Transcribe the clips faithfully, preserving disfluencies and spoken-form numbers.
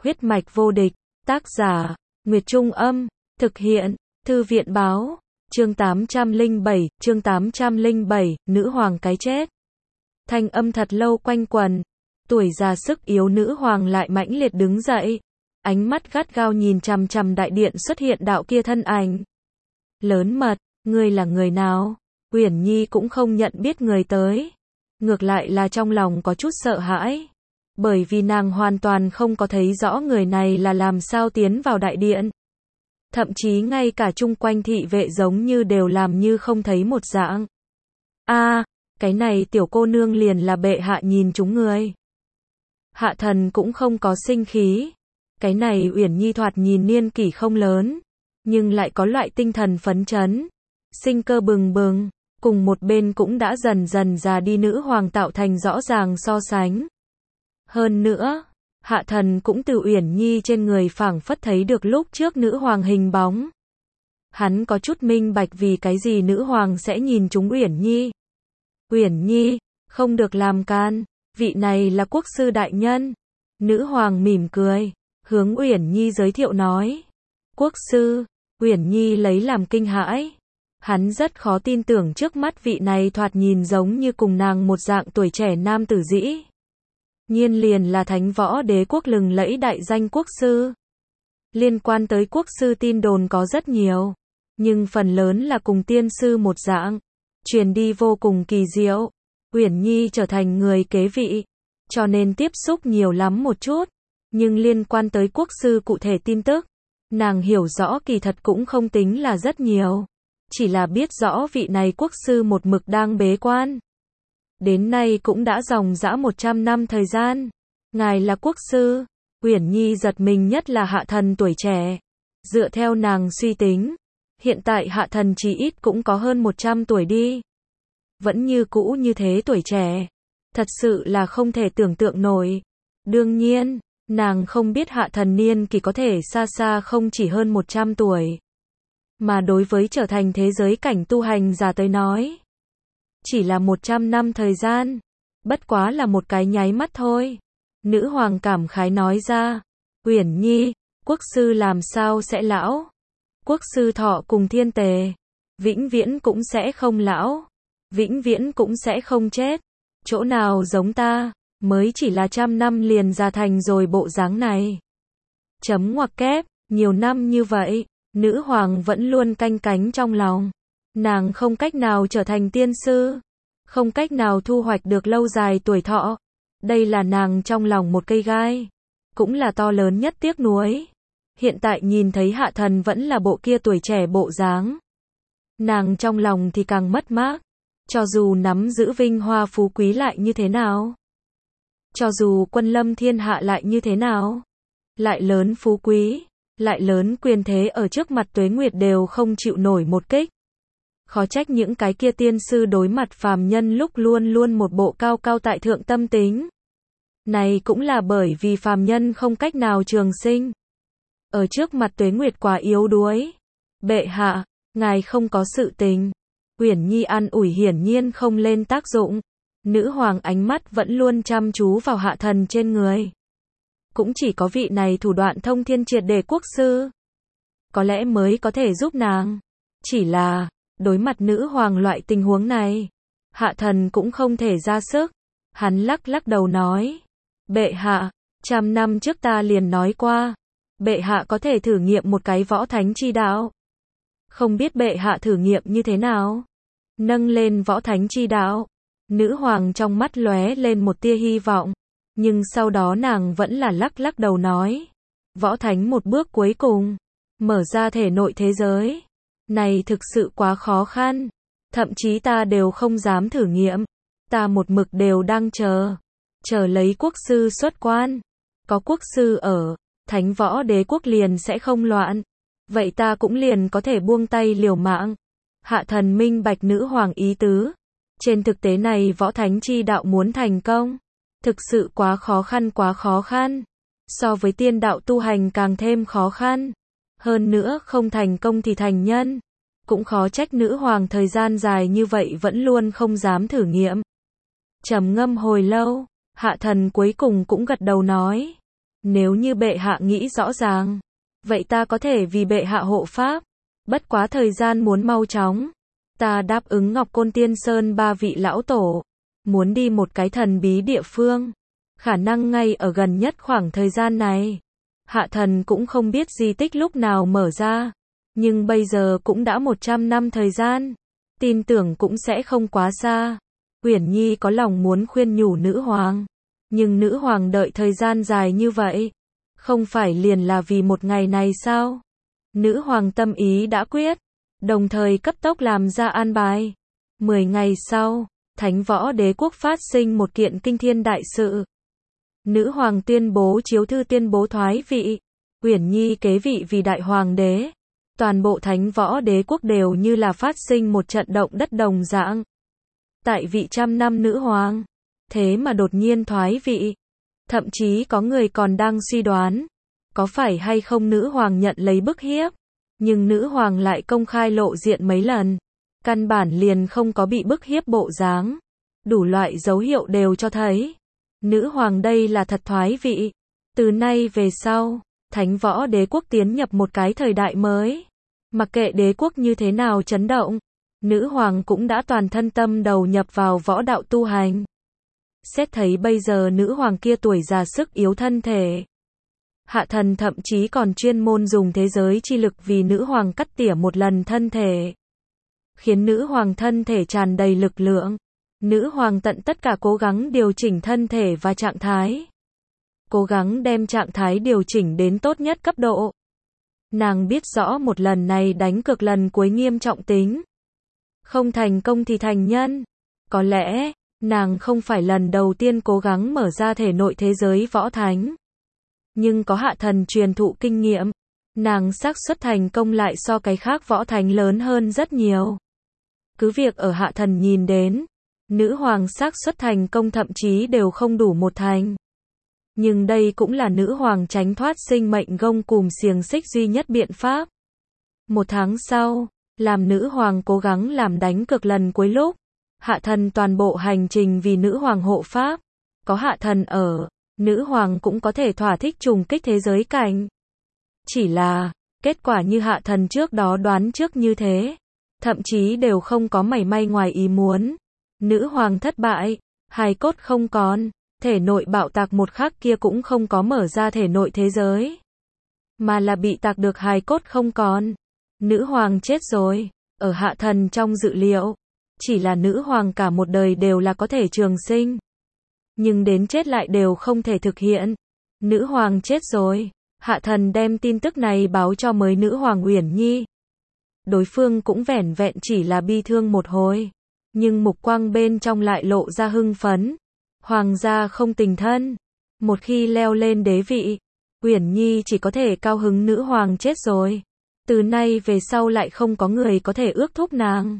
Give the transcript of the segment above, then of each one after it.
Huyết mạch vô địch, tác giả, Nguyệt Trung Âm, thực hiện, Thư viện Báo, chương tám trăm lẻ bảy, chương tám trăm lẻ bảy, nữ hoàng cái chết. Thanh âm thật lâu quanh quần, tuổi già sức yếu nữ hoàng lại mãnh liệt đứng dậy, ánh mắt gắt gao nhìn chằm chằm đại điện xuất hiện đạo kia thân ảnh. Lớn mật, ngươi là người nào? Uyển Nhi cũng không nhận biết người tới, ngược lại là trong lòng có chút sợ hãi, bởi vì nàng hoàn toàn không có thấy rõ người này là làm sao tiến vào đại điện. Thậm chí ngay cả chung quanh thị vệ giống như đều làm như không thấy một dạng. A, à, cái này tiểu cô nương liền là bệ hạ nhìn chúng người. Hạ thần cũng không có sinh khí. Cái này Uyển Nhi thoạt nhìn niên kỷ không lớn, nhưng lại có loại tinh thần phấn chấn, sinh cơ bừng bừng, cùng một bên cũng đã dần dần già đi nữ hoàng tạo thành rõ ràng so sánh. Hơn nữa, hạ thần cũng từ Uyển Nhi trên người phảng phất thấy được lúc trước nữ hoàng hình bóng. Hắn có chút minh bạch vì cái gì nữ hoàng sẽ nhìn chúng Uyển Nhi. Uyển Nhi, không được làm can, vị này là quốc sư đại nhân. Nữ hoàng mỉm cười, hướng Uyển Nhi giới thiệu nói. Quốc sư, Uyển Nhi lấy làm kinh hãi. Hắn rất khó tin tưởng trước mắt vị này thoạt nhìn giống như cùng nàng một dạng tuổi trẻ nam tử dĩ. Nhiên liền là thánh võ đế quốc lừng lẫy đại danh quốc sư. Liên quan tới quốc sư tin đồn có rất nhiều, nhưng phần lớn là cùng tiên sư một dạng, truyền đi vô cùng kỳ diệu. Uyển Nhi trở thành người kế vị, cho nên tiếp xúc nhiều lắm một chút, nhưng liên quan tới quốc sư cụ thể tin tức, nàng hiểu rõ kỳ thật cũng không tính là rất nhiều, chỉ là biết rõ vị này quốc sư một mực đang bế quan. Đến nay cũng đã dòng dã một trăm năm thời gian. Ngài là quốc sư? Uyển Nhi giật mình nhất là hạ thần tuổi trẻ. Dựa theo nàng suy tính, hiện tại hạ thần chí ít cũng có hơn một trăm tuổi đi. Vẫn như cũ như thế tuổi trẻ. Thật sự là không thể tưởng tượng nổi. Đương nhiên, nàng không biết hạ thần niên kỳ có thể xa xa không chỉ hơn một trăm tuổi. Mà đối với trở thành thế giới cảnh tu hành giả tới nói, chỉ là một trăm năm thời gian, bất quá là một cái nháy mắt thôi. Nữ hoàng cảm khái nói ra. Uyển Nhi, quốc sư làm sao sẽ lão? Quốc sư thọ cùng thiên tề, vĩnh viễn cũng sẽ không lão, vĩnh viễn cũng sẽ không chết. Chỗ nào giống ta, mới chỉ là trăm năm liền già thành rồi bộ dáng này. Chấm ngoặc kép, nhiều năm như vậy, nữ hoàng vẫn luôn canh cánh trong lòng. Nàng không cách nào trở thành tiên sư, không cách nào thu hoạch được lâu dài tuổi thọ. Đây là nàng trong lòng một cây gai, cũng là to lớn nhất tiếc nuối. Hiện tại nhìn thấy hạ thần vẫn là bộ kia tuổi trẻ bộ dáng, nàng trong lòng thì càng mất mát. Cho dù nắm giữ vinh hoa phú quý lại như thế nào, cho dù quân lâm thiên hạ lại như thế nào, lại lớn phú quý, lại lớn quyền thế ở trước mặt Tuế Nguyệt đều không chịu nổi một kích. Khó trách những cái kia tiên sư đối mặt phàm nhân lúc luôn luôn một bộ cao cao tại thượng tâm tính. Này cũng là bởi vì phàm nhân không cách nào trường sinh. Ở trước mặt Tuế Nguyệt quá yếu đuối. Bệ hạ, ngài không có sự tình. Uyển Nhi an ủi hiển nhiên không lên tác dụng. Nữ hoàng ánh mắt vẫn luôn chăm chú vào hạ thần trên người. Cũng chỉ có vị này thủ đoạn thông thiên triệt để quốc sư, có lẽ mới có thể giúp nàng. Chỉ là, đối mặt nữ hoàng loại tình huống này, hạ thần cũng không thể ra sức. Hắn lắc lắc đầu nói. Bệ hạ, trăm năm trước ta liền nói qua. Bệ hạ có thể thử nghiệm một cái võ thánh chi đạo. Không biết bệ hạ thử nghiệm như thế nào? Nâng lên võ thánh chi đạo. Nữ hoàng trong mắt lóe lên một tia hy vọng. Nhưng sau đó nàng vẫn là lắc lắc đầu nói. Võ thánh một bước cuối cùng, mở ra thể nội thế giới. Này thực sự quá khó khăn. Thậm chí ta đều không dám thử nghiệm. Ta một mực đều đang chờ. Chờ lấy quốc sư xuất quan. Có quốc sư ở, thánh võ đế quốc liền sẽ không loạn. Vậy ta cũng liền có thể buông tay liều mạng. Hạ thần minh bạch nữ hoàng ý tứ. Trên thực tế này võ thánh chi đạo muốn thành công, thực sự quá khó khăn quá khó khăn. So với tiên đạo tu hành càng thêm khó khăn. Hơn nữa không thành công thì thành nhân. Cũng khó trách nữ hoàng thời gian dài như vậy vẫn luôn không dám thử nghiệm. Trầm ngâm hồi lâu, hạ thần cuối cùng cũng gật đầu nói. Nếu như bệ hạ nghĩ rõ ràng, vậy ta có thể vì bệ hạ hộ pháp. Bất quá thời gian muốn mau chóng. Ta đáp ứng Ngọc Côn Tiên Sơn ba vị lão tổ. Muốn đi một cái thần bí địa phương. Khả năng ngay ở gần nhất khoảng thời gian này. Hạ thần cũng không biết di tích lúc nào mở ra. Nhưng bây giờ cũng đã một trăm năm thời gian. Tin tưởng cũng sẽ không quá xa. Uyển Nhi có lòng muốn khuyên nhủ nữ hoàng. Nhưng nữ hoàng đợi thời gian dài như vậy. Không phải liền là vì một ngày này sao? Nữ hoàng tâm ý đã quyết. Đồng thời cấp tốc làm ra an bài. Mười ngày sau, Thánh Võ Đế Quốc phát sinh một kiện kinh thiên đại sự. Nữ hoàng tuyên bố chiếu thư tuyên bố thoái vị. Uyển Nhi kế vị vì đại hoàng đế. Toàn bộ Thánh Võ Đế Quốc đều như là phát sinh một trận động đất đồng dạng. Tại vị trăm năm nữ hoàng. Thế mà đột nhiên thoái vị. Thậm chí có người còn đang suy đoán. Có phải hay không nữ hoàng nhận lấy bức hiếp. Nhưng nữ hoàng lại công khai lộ diện mấy lần. Căn bản liền không có bị bức hiếp bộ dáng. Đủ loại dấu hiệu đều cho thấy. Nữ hoàng đây là thật thoái vị. Từ nay về sau, Thánh Võ Đế Quốc tiến nhập một cái thời đại mới. Mặc kệ đế quốc như thế nào chấn động, nữ hoàng cũng đã toàn thân tâm đầu nhập vào võ đạo tu hành. Xét thấy bây giờ nữ hoàng kia tuổi già sức yếu thân thể. Hạ thần thậm chí còn chuyên môn dùng thế giới chi lực vì nữ hoàng cắt tỉa một lần thân thể. Khiến nữ hoàng thân thể tràn đầy lực lượng. Nữ hoàng tận tất cả cố gắng điều chỉnh thân thể và trạng thái. Cố gắng đem trạng thái điều chỉnh đến tốt nhất cấp độ. Nàng biết rõ một lần này đánh cược lần cuối nghiêm trọng tính. Không thành công thì thành nhân. Có lẽ, nàng không phải lần đầu tiên cố gắng mở ra thể nội thế giới võ thánh. Nhưng có hạ thần truyền thụ kinh nghiệm. Nàng xác suất thành công lại so cái khác võ thánh lớn hơn rất nhiều. Cứ việc ở hạ thần nhìn đến, nữ hoàng xác suất thành công thậm chí đều không đủ một thành. Nhưng đây cũng là nữ hoàng tránh thoát sinh mệnh gông cùm xiềng xích duy nhất biện pháp. Một tháng sau, làm nữ hoàng cố gắng làm đánh cược lần cuối lúc, hạ thần toàn bộ hành trình vì nữ hoàng hộ pháp. Có hạ thần ở, nữ hoàng cũng có thể thỏa thích trùng kích thế giới cảnh. Chỉ là, kết quả như hạ thần trước đó đoán trước như thế. Thậm chí đều không có mảy may ngoài ý muốn. Nữ hoàng thất bại, hài cốt không còn. Thể nội bạo tạc một khắc kia cũng không có mở ra thể nội thế giới. Mà là bị tạc được hài cốt không còn. Nữ hoàng chết rồi. Ở hạ thần trong dự liệu. Chỉ là nữ hoàng cả một đời đều là có thể trường sinh. Nhưng đến chết lại đều không thể thực hiện. Nữ hoàng chết rồi. Hạ thần đem tin tức này báo cho mới nữ hoàng Uyển Nhi. Đối phương cũng vẻn vẹn chỉ là bi thương một hồi. Nhưng mục quang bên trong lại lộ ra hưng phấn. Hoàng gia không tình thân. Một khi leo lên đế vị, Uyển Nhi chỉ có thể cao hứng nữ hoàng chết rồi. Từ nay về sau lại không có người có thể ước thúc nàng.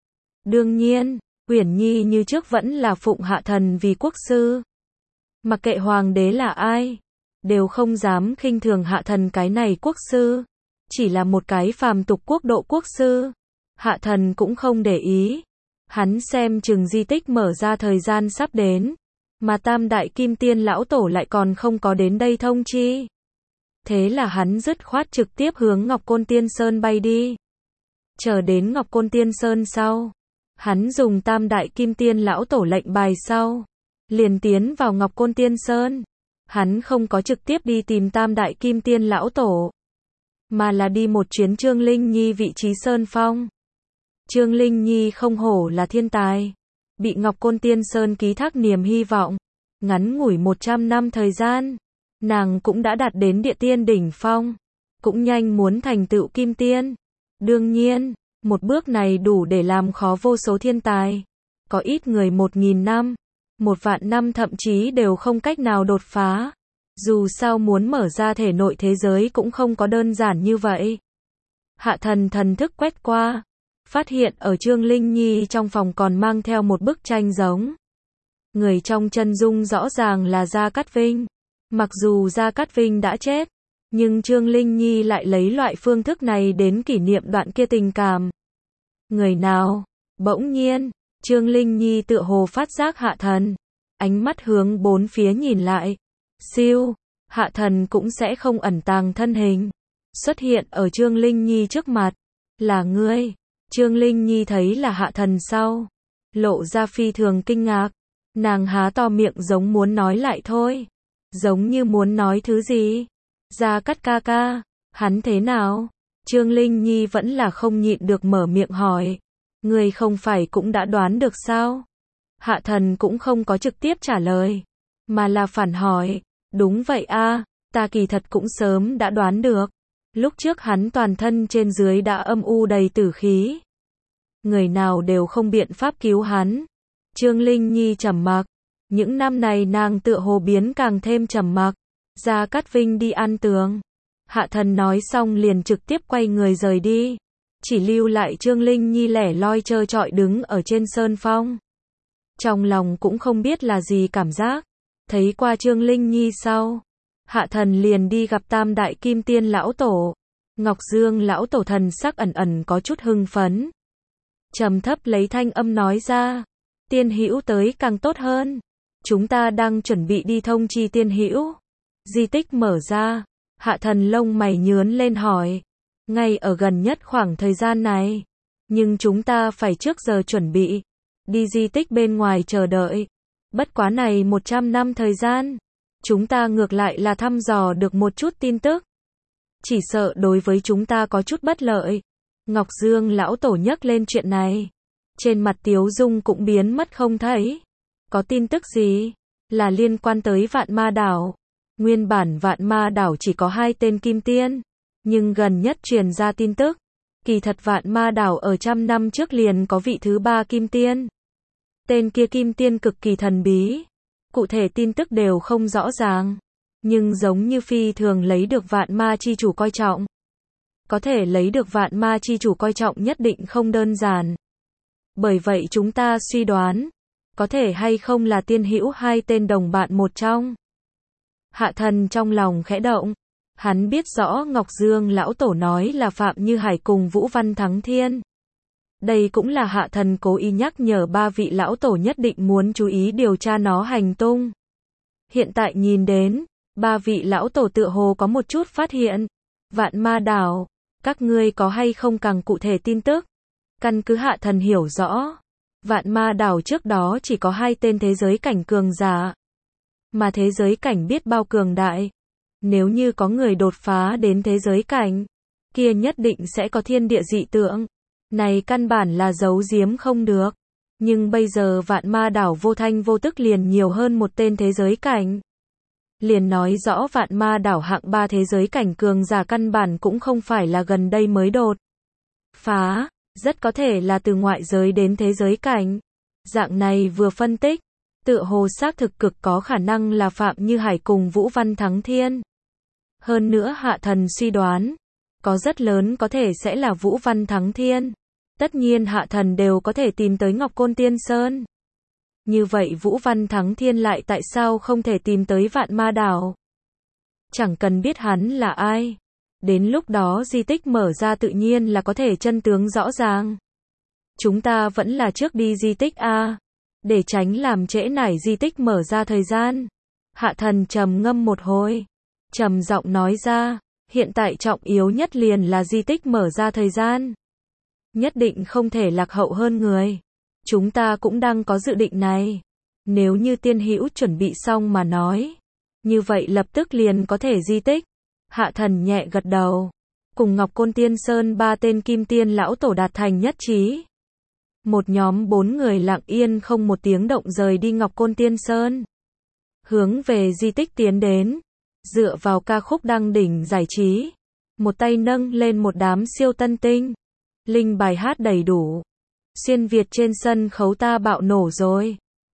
Đương nhiên, Uyển Nhi như trước vẫn là phụng hạ thần vì quốc sư. Mặc kệ hoàng đế là ai, đều không dám khinh thường hạ thần cái này quốc sư. Chỉ là một cái phàm tục quốc độ quốc sư. Hạ thần cũng không để ý. Hắn xem chừng di tích mở ra thời gian sắp đến. Mà tam đại kim tiên lão tổ lại còn không có đến đây thông chi. Thế là hắn dứt khoát trực tiếp hướng Ngọc Côn Tiên Sơn bay đi. Chờ đến Ngọc Côn Tiên Sơn sau. Hắn dùng tam đại kim tiên lão tổ lệnh bài sau. Liền tiến vào Ngọc Côn Tiên Sơn. Hắn không có trực tiếp đi tìm tam đại kim tiên lão tổ. Mà là đi một chuyến Trương Linh Nhi vị trí Sơn Phong. Trương Linh Nhi không hổ là thiên tài. Bị Ngọc Côn Tiên Sơn ký thác niềm hy vọng. Ngắn ngủi một trăm năm thời gian. Nàng cũng đã đạt đến địa tiên đỉnh phong. Cũng nhanh muốn thành tựu kim tiên. Đương nhiên, một bước này đủ để làm khó vô số thiên tài. Có ít người một nghìn năm, một vạn năm thậm chí đều không cách nào đột phá. Dù sao muốn mở ra thể nội thế giới cũng không có đơn giản như vậy. Hạ thần thần thức quét qua. Phát hiện ở Trương Linh Nhi trong phòng còn mang theo một bức tranh giống. Người trong chân dung rõ ràng là Gia Cát Vinh. Mặc dù Gia Cát Vinh đã chết, nhưng Trương Linh Nhi lại lấy loại phương thức này đến kỷ niệm đoạn kia tình cảm. Người nào? Bỗng nhiên, Trương Linh Nhi tựa hồ phát giác hạ thần. Ánh mắt hướng bốn phía nhìn lại. Siêu, Hạ Thần cũng sẽ không ẩn tàng thân hình, xuất hiện ở Trương Linh Nhi trước mặt. Là ngươi? Trương Linh Nhi thấy là Hạ Thần sau, lộ ra phi thường kinh ngạc. Nàng há to miệng giống muốn nói lại thôi, giống như muốn nói thứ gì. Gia Cát ca ca, hắn thế nào? Trương Linh Nhi vẫn là không nhịn được mở miệng hỏi. Ngươi không phải cũng đã đoán được sao? Hạ Thần cũng không có trực tiếp trả lời, mà là phản hỏi. Đúng vậy a, ta kỳ thật cũng sớm đã đoán được. Lúc trước hắn toàn thân trên dưới đã âm u đầy tử khí, người nào đều không biện pháp cứu hắn. Trương Linh Nhi trầm mặc. Những năm này nàng tựa hồ biến càng thêm trầm mặc. Gia Cát Vinh đi ăn tường. Hạ Thần nói xong liền trực tiếp quay người rời đi, chỉ lưu lại Trương Linh Nhi lẻ loi trơ trọi đứng ở trên sơn phong. Trong lòng cũng không biết là gì cảm giác. Thấy qua Trương Linh Nhi sau, Hạ Thần liền đi gặp Tam Đại Kim Tiên lão tổ. Ngọc Dương lão tổ thần sắc ẩn ẩn có chút hưng phấn, trầm thấp lấy thanh âm nói ra, Tiên Hữu tới càng tốt hơn. Chúng ta đang chuẩn bị đi thông chi Tiên Hữu. Di tích mở ra. Hạ Thần lông mày nhướn lên hỏi, ngay ở gần nhất khoảng thời gian này, nhưng chúng ta phải trước giờ chuẩn bị, đi di tích bên ngoài chờ đợi. Bất quá này một trăm năm thời gian, chúng ta ngược lại là thăm dò được một chút tin tức. Chỉ sợ đối với chúng ta có chút bất lợi. Ngọc Dương lão tổ nhắc lên chuyện này, trên mặt tiếu dung cũng biến mất không thấy. Có tin tức gì? Là liên quan tới Vạn Ma Đảo. Nguyên bản Vạn Ma Đảo chỉ có hai tên kim tiên, nhưng gần nhất truyền ra tin tức, kỳ thật Vạn Ma Đảo ở trăm năm trước liền có vị thứ ba kim tiên. Tên kia kim tiên cực kỳ thần bí, cụ thể tin tức đều không rõ ràng, nhưng giống như phi thường lấy được Vạn Ma chi chủ coi trọng. Có thể lấy được Vạn Ma chi chủ coi trọng nhất định không đơn giản. Bởi vậy chúng ta suy đoán, có thể hay không là Tiên Hữu hai tên đồng bạn một trong. Hạ Thần trong lòng khẽ động, hắn biết rõ Ngọc Dương lão tổ nói là Phạm Như Hải cùng Vũ Văn Thắng Thiên. Đây cũng là Hạ Thần cố ý nhắc nhở ba vị lão tổ nhất định muốn chú ý điều tra nó hành tung. Hiện tại nhìn đến, ba vị lão tổ tựa hồ có một chút phát hiện. Vạn Ma Đảo, các ngươi có hay không càng cụ thể tin tức? Căn cứ Hạ Thần hiểu rõ, Vạn Ma Đảo trước đó chỉ có hai tên thế giới cảnh cường giả. Mà thế giới cảnh biết bao cường đại. Nếu như có người đột phá đến thế giới cảnh, kia nhất định sẽ có thiên địa dị tượng. Này căn bản là giấu giếm không được. Nhưng bây giờ Vạn Ma Đảo vô thanh vô tức liền nhiều hơn một tên thế giới cảnh. Liền nói rõ Vạn Ma Đảo hạng ba thế giới cảnh cường giả căn bản cũng không phải là gần đây mới đột phá, rất có thể là từ ngoại giới đến thế giới cảnh. Dạng này vừa phân tích, tựa hồ xác thực cực có khả năng là Phạm Như Hải cùng Vũ Văn Thắng Thiên. Hơn nữa Hạ Thần suy đoán, có rất lớn có thể sẽ là Vũ Văn Thắng Thiên. Tất nhiên Hạ Thần đều có thể tìm tới Ngọc Côn Tiên Sơn. Như vậy Vũ Văn Thắng Thiên lại tại sao không thể tìm tới Vạn Ma Đảo? Chẳng cần biết hắn là ai. Đến lúc đó di tích mở ra tự nhiên là có thể chân tướng rõ ràng. Chúng ta vẫn là trước đi di tích a, để tránh làm trễ nải di tích mở ra thời gian. Hạ Thần trầm ngâm một hồi, trầm giọng nói ra, hiện tại trọng yếu nhất liền là di tích mở ra thời gian. Nhất định không thể lạc hậu hơn người. Chúng ta cũng đang có dự định này. Nếu như Tiên Hữu chuẩn bị xong mà nói, như vậy lập tức liền có thể di tích. Hạ Thần nhẹ gật đầu, cùng Ngọc Côn Tiên Sơn ba tên kim tiên lão tổ đạt thành nhất trí. Một nhóm bốn người lặng yên không một tiếng động rời đi Ngọc Côn Tiên Sơn, hướng về di tích tiến đến, dựa vào ca khúc đăng đỉnh giải trí, một tay nâng lên một đám siêu tân tinh, linh bài hát đầy đủ. Xuyên Việt trên sân khấu ta bạo nổ rồi.